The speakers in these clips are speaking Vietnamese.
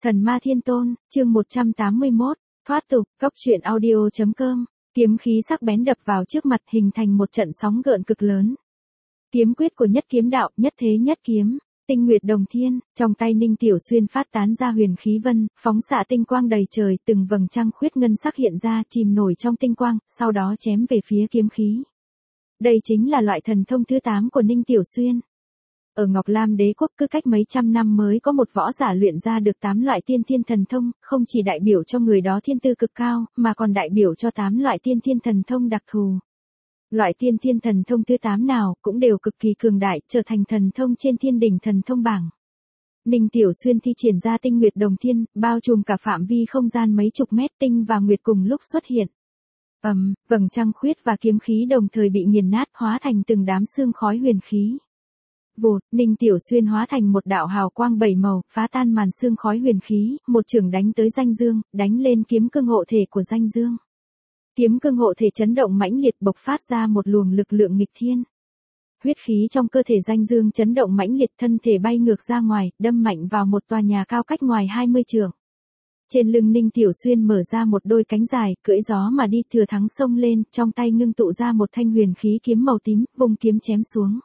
Thần ma thiên tôn, chương 181, thoát tục, cốc truyện audio.com, kiếm khí sắc bén đập vào trước mặt hình thành một trận sóng gợn cực lớn. Kiếm quyết của nhất kiếm đạo, nhất thế nhất kiếm, tinh nguyệt đồng thiên, trong tay Ninh Tiểu Xuyên phát tán ra huyền khí vân, phóng xạ tinh quang đầy trời, từng vầng trăng khuyết ngân sắc hiện ra, chìm nổi trong tinh quang, sau đó chém về phía kiếm khí. Đây chính là loại thần thông thứ 8 của Ninh Tiểu Xuyên. Ở Ngọc Lam Đế quốc cứ cách mấy trăm năm mới có một võ giả luyện ra được 8 loại tiên thiên thần thông, không chỉ đại biểu cho người đó thiên tư cực cao, mà còn đại biểu cho 8 loại tiên thiên thần thông đặc thù. Loại tiên thiên thần thông thứ 8 nào cũng đều cực kỳ cường đại, trở thành thần thông trên thiên đỉnh thần thông bảng. Ninh Tiểu Xuyên thi triển ra tinh nguyệt đồng thiên, bao trùm cả phạm vi không gian mấy chục mét, tinh và nguyệt cùng lúc xuất hiện. Vầng trăng khuyết và kiếm khí đồng thời bị nghiền nát, hóa thành từng đám sương khói huyền khí. Vụt, Ninh Tiểu Xuyên hóa thành một đạo hào quang 7 màu, phá tan màn sương khói huyền khí, một chưởng đánh tới Danh Dương, đánh lên kiếm cương hộ thể của Danh Dương. Kiếm cương hộ thể chấn động mãnh liệt, bộc phát ra một luồng lực lượng nghịch thiên. Huyết khí trong cơ thể Danh Dương chấn động mãnh liệt, thân thể bay ngược ra ngoài, đâm mạnh vào một tòa nhà cao cách ngoài 20 trượng. Trên lưng Ninh Tiểu Xuyên mở ra một đôi cánh dài, cưỡi gió mà đi, thừa thắng xông lên, trong tay ngưng tụ ra một thanh huyền khí kiếm màu tím, vung kiếm chém xuống.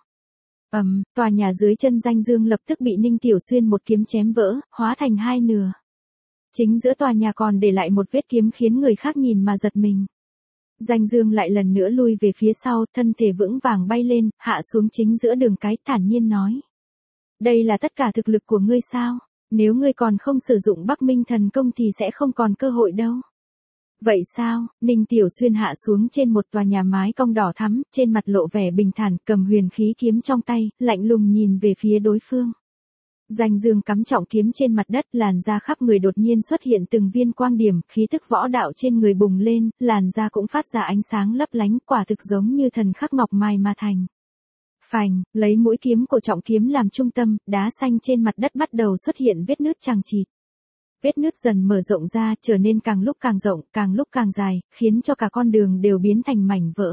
Tòa nhà dưới chân Danh Dương lập tức bị Ninh Tiểu Xuyên một kiếm chém vỡ, hóa thành hai nửa. Chính giữa tòa nhà còn để lại một vết kiếm khiến người khác nhìn mà giật mình. Danh Dương lại lần nữa lui về phía sau, thân thể vững vàng bay lên, hạ xuống chính giữa đường cái, thản nhiên nói. Đây là tất cả thực lực của ngươi sao? Nếu ngươi còn không sử dụng Bắc Minh thần công thì sẽ không còn cơ hội đâu. Vậy sao? Ninh Tiểu Xuyên hạ xuống trên một tòa nhà mái cong đỏ thắm, trên mặt lộ vẻ bình thản, cầm huyền khí kiếm trong tay, lạnh lùng nhìn về phía đối phương. Danh Dương cắm trọng kiếm trên mặt đất, làn da khắp người đột nhiên xuất hiện từng viên quang điểm, khí tức võ đạo trên người bùng lên, làn da cũng phát ra ánh sáng lấp lánh, quả thực giống như thần khắc ngọc mài mà thành. Phành, lấy mũi kiếm của trọng kiếm làm trung tâm, đá xanh trên mặt đất bắt đầu xuất hiện vết nứt chằng chịt. Vết nứt dần mở rộng ra, trở nên càng lúc càng rộng, càng lúc càng dài, khiến cho cả con đường đều biến thành mảnh vỡ.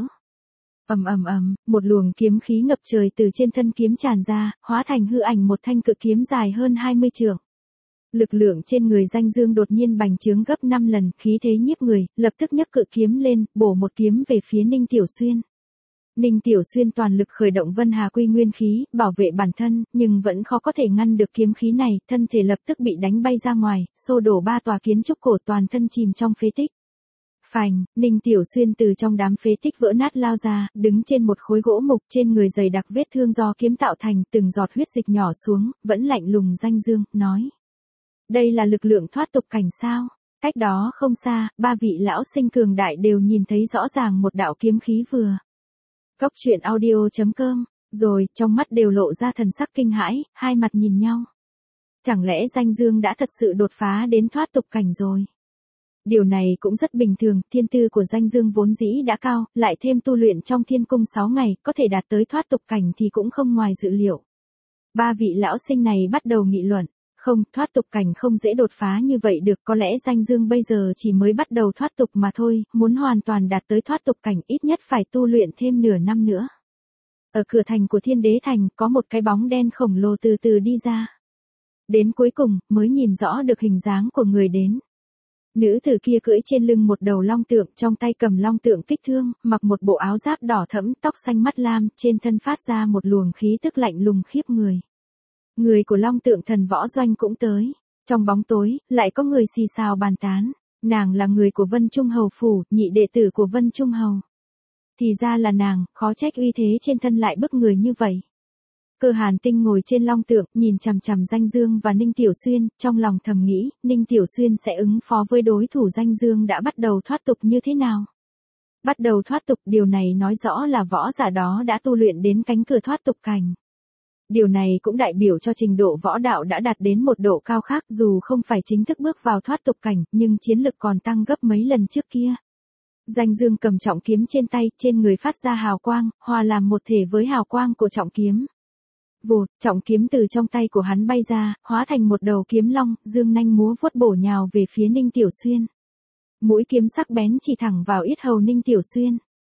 Một luồng kiếm khí ngập trời từ trên thân kiếm tràn ra, hóa thành hư ảnh một thanh cự kiếm dài hơn 20 trượng. Lực lượng trên người Danh Dương đột nhiên bành trướng gấp 5 lần, khí thế nhiếp người, lập tức nhấc cự kiếm lên, bổ một kiếm về phía Ninh Tiểu Xuyên. Ninh Tiểu Xuyên toàn lực khởi động Vân Hà Quy Nguyên khí, bảo vệ bản thân, nhưng vẫn khó có thể ngăn được kiếm khí này, thân thể lập tức bị đánh bay ra ngoài, xô đổ 3 tòa kiến trúc cổ, toàn thân chìm trong phế tích. Phành, Ninh Tiểu Xuyên từ trong đám phế tích vỡ nát lao ra, đứng trên một khối gỗ mục, trên người dày đặc vết thương do kiếm tạo thành, từng giọt huyết dịch nhỏ xuống, vẫn lạnh lùng Danh Dương, nói. Đây là lực lượng thoát tục cảnh sao? Cách đó không xa, 3 vị lão sinh cường đại đều nhìn thấy rõ ràng một đạo kiếm khí vừa. Cốc truyện audio.com, rồi, trong mắt đều lộ ra thần sắc kinh hãi, hai mặt nhìn nhau. Chẳng lẽ Danh Dương đã thật sự đột phá đến thoát tục cảnh rồi? Điều này cũng rất bình thường, thiên tư của Danh Dương vốn dĩ đã cao, lại thêm tu luyện trong thiên cung 6 ngày, có thể đạt tới thoát tục cảnh thì cũng không ngoài dự liệu. 3 vị lão sinh này bắt đầu nghị luận. Không, thoát tục cảnh không dễ đột phá như vậy được, có lẽ Danh Dương bây giờ chỉ mới bắt đầu thoát tục mà thôi, muốn hoàn toàn đạt tới thoát tục cảnh ít nhất phải tu luyện thêm nửa năm nữa. Ở cửa thành của Thiên Đế Thành, có một cái bóng đen khổng lồ từ từ đi ra. Đến cuối cùng, mới nhìn rõ được hình dáng của người đến. Nữ tử kia cưỡi trên lưng một đầu long tượng, trong tay cầm long tượng kích thương, mặc một bộ áo giáp đỏ thẫm, tóc xanh mắt lam, trên thân phát ra một luồng khí tức lạnh lùng khiếp người. Người của Long Tượng Thần Võ Doanh cũng tới. Trong bóng tối, lại có người xì xào bàn tán. Nàng là người của Vân Trung Hầu Phủ, nhị đệ tử của Vân Trung Hầu. Thì ra là nàng, khó trách uy thế trên thân lại bức người như vậy. Cơ Hàn Tinh ngồi trên long tượng, nhìn chằm chằm Danh Dương và Ninh Tiểu Xuyên, trong lòng thầm nghĩ, Ninh Tiểu Xuyên sẽ ứng phó với đối thủ Danh Dương đã bắt đầu thoát tục như thế nào. Bắt đầu thoát tục, điều này nói rõ là võ giả đó đã tu luyện đến cánh cửa thoát tục cảnh. Điều này cũng đại biểu cho trình độ võ đạo đã đạt đến một độ cao khác, dù không phải chính thức bước vào thoát tục cảnh, nhưng chiến lực còn tăng gấp mấy lần trước kia. Danh Dương cầm trọng kiếm trên tay, trên người phát ra hào quang, hòa làm một thể với hào quang của trọng kiếm. Vụt, trọng kiếm từ trong tay của hắn bay ra, hóa thành một đầu kiếm long, dương nanh múa vuốt bổ nhào về phía Ninh Tiểu Xuyên. Mũi kiếm sắc bén chỉ thẳng vào yết hầu Ninh Tiểu Xuyên.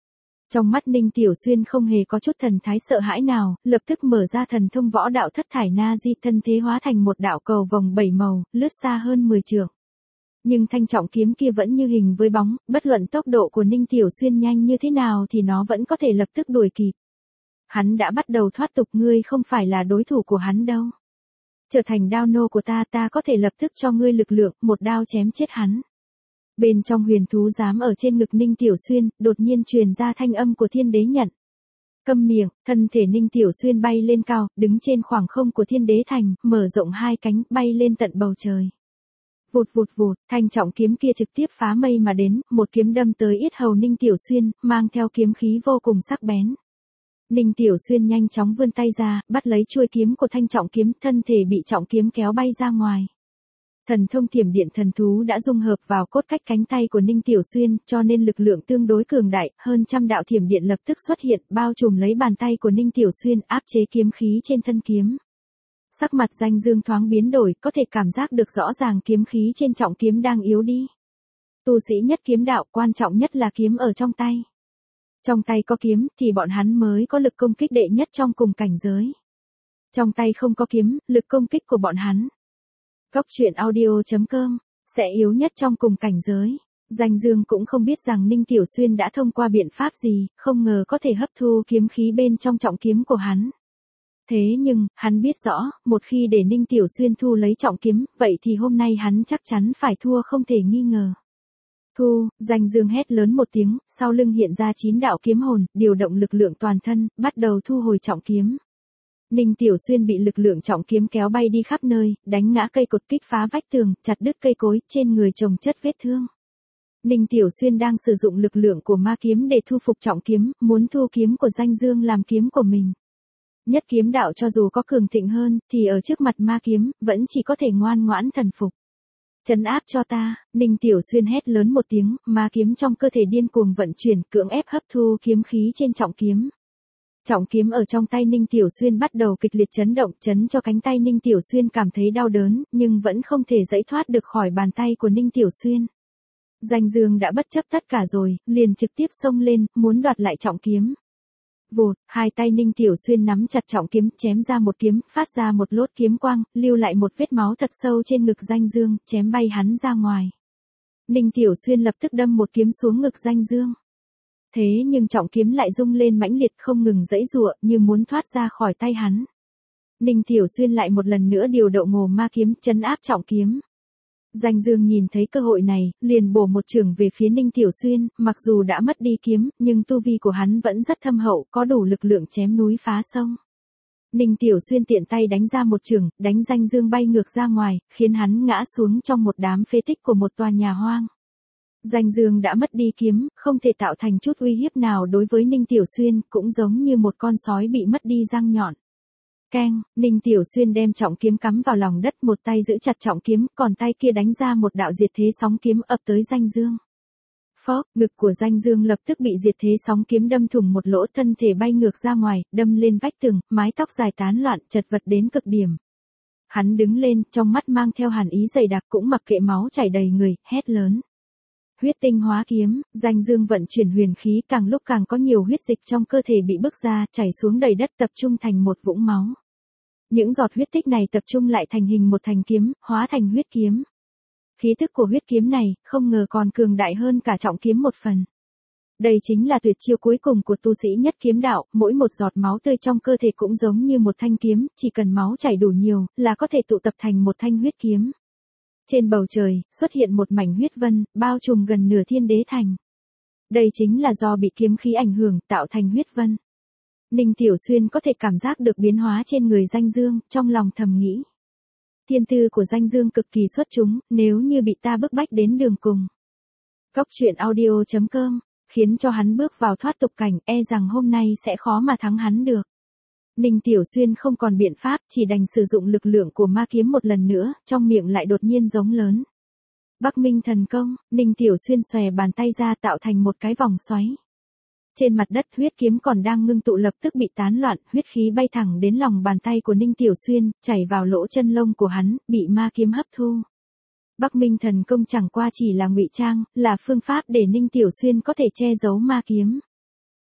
Trong mắt Ninh Tiểu Xuyên không hề có chút thần thái sợ hãi nào, lập tức mở ra thần thông võ đạo thất thải na di, thân thế hóa thành một đạo cầu vòng 7 màu, lướt xa hơn 10 trượng. Nhưng thanh trọng kiếm kia vẫn như hình với bóng, bất luận tốc độ của Ninh Tiểu Xuyên nhanh như thế nào thì nó vẫn có thể lập tức đuổi kịp. Hắn đã bắt đầu thoát tục, ngươi không phải là đối thủ của hắn đâu. Trở thành đao nô của ta có thể lập tức cho ngươi lực lượng, một đao chém chết hắn. Bên trong huyền thú giám ở trên ngực Ninh Tiểu Xuyên, đột nhiên truyền ra thanh âm của Thiên Đế Nhận. Câm miệng, thân thể Ninh Tiểu Xuyên bay lên cao, đứng trên khoảng không của Thiên Đế Thành, mở rộng hai cánh, bay lên tận bầu trời. Vụt vụt vụt, thanh trọng kiếm kia trực tiếp phá mây mà đến, một kiếm đâm tới yết hầu Ninh Tiểu Xuyên, mang theo kiếm khí vô cùng sắc bén. Ninh Tiểu Xuyên nhanh chóng vươn tay ra, bắt lấy chuôi kiếm của thanh trọng kiếm, thân thể bị trọng kiếm kéo bay ra ngoài. Thần thông thiểm điện thần thú đã dung hợp vào cốt cách cánh tay của Ninh Tiểu Xuyên, cho nên lực lượng tương đối cường đại, hơn trăm đạo thiểm điện lập tức xuất hiện, bao trùm lấy bàn tay của Ninh Tiểu Xuyên, áp chế kiếm khí trên thân kiếm. Sắc mặt Danh Dương thoáng biến đổi, có thể cảm giác được rõ ràng kiếm khí trên trọng kiếm đang yếu đi. Tu sĩ nhất kiếm đạo, quan trọng nhất là kiếm ở trong tay. Trong tay có kiếm thì bọn hắn mới có lực công kích đệ nhất trong cùng cảnh giới. Trong tay không có kiếm, lực công kích của bọn hắn. Góc truyện audio.com sẽ yếu nhất trong cùng cảnh giới. Danh Dương cũng không biết rằng Ninh Tiểu Xuyên đã thông qua biện pháp gì, không ngờ có thể hấp thu kiếm khí bên trong trọng kiếm của hắn. Thế nhưng, hắn biết rõ, một khi để Ninh Tiểu Xuyên thu lấy trọng kiếm, vậy thì hôm nay hắn chắc chắn phải thua không thể nghi ngờ. Thu, Danh Dương hét lớn một tiếng, sau lưng hiện ra 9 đạo kiếm hồn, điều động lực lượng toàn thân, bắt đầu thu hồi trọng kiếm. Ninh Tiểu Xuyên bị lực lượng trọng kiếm kéo bay đi khắp nơi, đánh ngã cây cột, kích phá vách tường, chặt đứt cây cối, trên người chồng chất vết thương. Ninh Tiểu Xuyên đang sử dụng lực lượng của ma kiếm để thu phục trọng kiếm, muốn thu kiếm của Danh Dương làm kiếm của mình. Nhất kiếm đạo cho dù có cường thịnh hơn, thì ở trước mặt ma kiếm, vẫn chỉ có thể ngoan ngoãn thần phục. Trấn áp cho ta, Ninh Tiểu Xuyên hét lớn một tiếng, ma kiếm trong cơ thể điên cuồng vận chuyển, cưỡng ép hấp thu kiếm khí trên trọng kiếm. Trọng kiếm ở trong tay Ninh Tiểu Xuyên bắt đầu kịch liệt chấn động, chấn cho cánh tay Ninh Tiểu Xuyên cảm thấy đau đớn, nhưng vẫn không thể giãy thoát được khỏi bàn tay của Ninh Tiểu Xuyên. Danh Dương đã bất chấp tất cả rồi, liền trực tiếp xông lên, muốn đoạt lại trọng kiếm. Vụt, hai tay Ninh Tiểu Xuyên nắm chặt trọng kiếm, chém ra một kiếm, phát ra một lốt kiếm quang, lưu lại một vết máu thật sâu trên ngực Danh Dương, chém bay hắn ra ngoài. Ninh Tiểu Xuyên lập tức đâm một kiếm xuống ngực Danh Dương. Thế nhưng trọng kiếm lại rung lên mãnh liệt, không ngừng giãy giụa, như muốn thoát ra khỏi tay hắn. Ninh Tiểu Xuyên lại một lần nữa điều động Ngô Ma kiếm, trấn áp trọng kiếm. Danh Dương nhìn thấy cơ hội này, liền bổ một chưởng về phía Ninh Tiểu Xuyên, mặc dù đã mất đi kiếm, nhưng tu vi của hắn vẫn rất thâm hậu, có đủ lực lượng chém núi phá sông. Ninh Tiểu Xuyên tiện tay đánh ra một chưởng, đánh Danh Dương bay ngược ra ngoài, khiến hắn ngã xuống trong một đám phế tích của một tòa nhà hoang. Danh Dương đã mất đi kiếm, không thể tạo thành chút uy hiếp nào đối với Ninh Tiểu Xuyên, cũng giống như một con sói bị mất đi răng nhọn. Keng, Ninh Tiểu Xuyên đem trọng kiếm cắm vào lòng đất, một tay giữ chặt trọng kiếm, còn tay kia đánh ra một đạo diệt thế sóng kiếm ập tới Danh Dương. Phốc, ngực của Danh Dương lập tức bị diệt thế sóng kiếm đâm thủng một lỗ, thân thể bay ngược ra ngoài, đâm lên vách tường, mái tóc dài tán loạn, chật vật đến cực điểm. Hắn đứng lên, trong mắt mang theo hàn ý dày đặc, cũng mặc kệ máu chảy đầy người, hét lớn. Huyết tinh hóa kiếm, Danh Dương vận chuyển huyền khí, càng lúc càng có nhiều huyết dịch trong cơ thể bị bức ra, chảy xuống đầy đất, tập trung thành một vũng máu. Những giọt huyết tích này tập trung lại thành hình một thanh kiếm, hóa thành huyết kiếm. Khí tức của huyết kiếm này, không ngờ còn cường đại hơn cả trọng kiếm một phần. Đây chính là tuyệt chiêu cuối cùng của tu sĩ nhất kiếm đạo, mỗi một giọt máu tươi trong cơ thể cũng giống như một thanh kiếm, chỉ cần máu chảy đủ nhiều, là có thể tụ tập thành một thanh huyết kiếm. Trên bầu trời, xuất hiện một mảnh huyết vân, bao trùm gần nửa Thiên Đế Thành. Đây chính là do bị kiếm khí ảnh hưởng, tạo thành huyết vân. Ninh Tiểu Xuyên có thể cảm giác được biến hóa trên người Danh Dương, trong lòng thầm nghĩ. Thiên tư của Danh Dương cực kỳ xuất chúng, nếu như bị ta bức bách đến đường cùng. Góc truyện audio.com, khiến cho hắn bước vào thoát tục cảnh, e rằng hôm nay sẽ khó mà thắng hắn được. Ninh Tiểu Xuyên không còn biện pháp, chỉ đành sử dụng lực lượng của ma kiếm một lần nữa, trong miệng lại đột nhiên giống lớn. Bắc Minh thần công, Ninh Tiểu Xuyên xòe bàn tay ra tạo thành một cái vòng xoáy. Trên mặt đất huyết kiếm còn đang ngưng tụ lập tức bị tán loạn, huyết khí bay thẳng đến lòng bàn tay của Ninh Tiểu Xuyên, chảy vào lỗ chân lông của hắn, bị ma kiếm hấp thu. Bắc Minh thần công chẳng qua chỉ là ngụy trang, là phương pháp để Ninh Tiểu Xuyên có thể che giấu ma kiếm.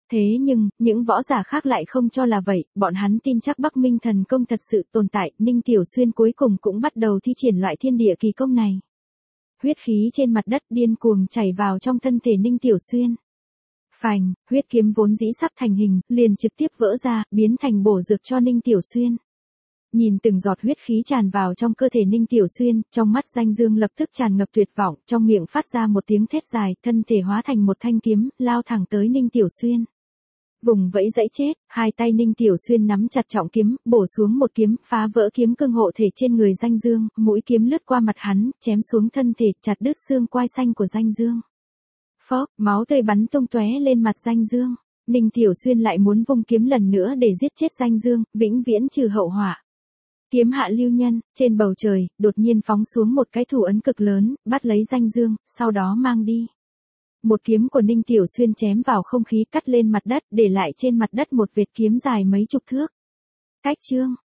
Thế nhưng, những võ giả khác lại không cho là vậy, bọn hắn tin chắc Bắc Minh thần công thật sự tồn tại, Ninh Tiểu Xuyên cuối cùng cũng bắt đầu thi triển loại thiên địa kỳ công này. Huyết khí trên mặt đất điên cuồng chảy vào trong thân thể Ninh Tiểu Xuyên. Phành, huyết kiếm vốn dĩ sắp thành hình, liền trực tiếp vỡ ra, biến thành bổ dược cho Ninh Tiểu Xuyên. Nhìn từng giọt huyết khí tràn vào trong cơ thể Ninh Tiểu Xuyên, trong mắt Danh Dương lập tức tràn ngập tuyệt vọng, trong miệng phát ra một tiếng thét dài, thân thể hóa thành một thanh kiếm, lao thẳng tới Ninh Tiểu Xuyên. Vùng vẫy dãy chết, hai tay Ninh Tiểu Xuyên nắm chặt trọng kiếm, bổ xuống một kiếm, phá vỡ kiếm cương hộ thể trên người Danh Dương, mũi kiếm lướt qua mặt hắn, chém xuống thân thể, chặt đứt xương quai xanh của Danh Dương. Phốc, máu tươi bắn tung tóe lên mặt Danh Dương. Ninh Tiểu Xuyên lại muốn vung kiếm lần nữa để giết chết Danh Dương, vĩnh viễn trừ hậu họa. Kiếm hạ lưu nhân, trên bầu trời, đột nhiên phóng xuống một cái thủ ấn cực lớn, bắt lấy Danh Dương, sau đó mang đi. Một kiếm của Ninh Tiểu Xuyên chém vào không khí cắt lên mặt đất, để lại trên mặt đất một vệt kiếm dài mấy chục thước. Cách chương.